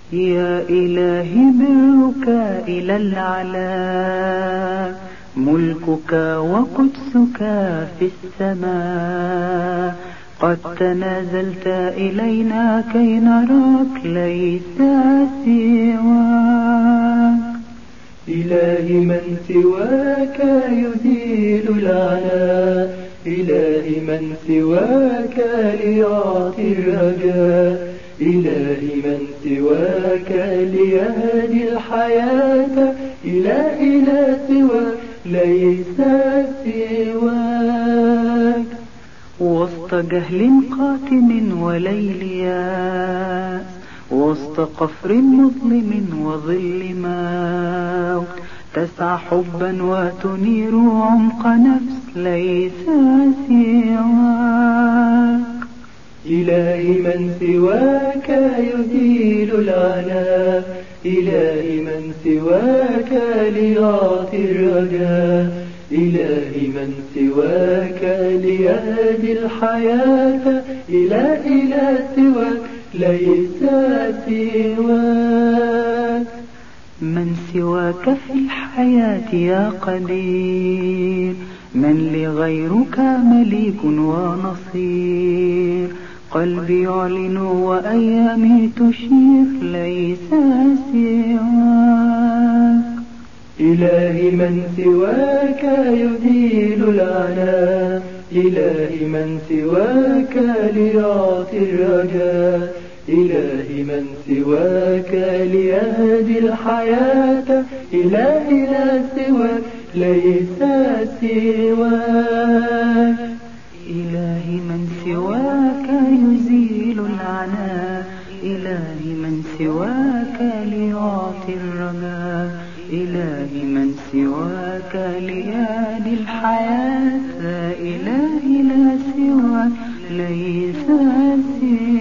يا إلهي برك إلى الأعلى، ملكك وقدسك في السماء، قد تنازلت إلينا كي نراك ليس سواك. إلهي من سواك يزيل العناء، إلهي من سواك ليعطي الرجاء، إلهي من سواك ليهدي الحياة، إلهي لا سواك ليس سواك. وسط جهل قاتم وليل ياس، وسط قفر مظلم وظل موت، تسعى حبا وتنير عمق نفس ليس سواك. إلهي من سواك يزيل العناء، إلهي من سواك ليعطي الرجاء، إلهي من سواك ليهدي الحياة، إلهي لا سواك ليس سواك. من سواك في الحياة يا قدير، من لغيرك مليك ونصير، قلبي يعلن وأيامي تشير ليس سواك. إلهي من سواك يزيل العناء، إلهي من سواك ليعطي الرجاء، إلهي من سواك ليهدي الحياة، إلهي لا سواك ليس سواك. إلهي من سواك يزيل العناء، إلهي من سواك ليعطي الرجاء، إلهي من سواك ليهدي الحياة، إلهي لا سواك ليس سواك.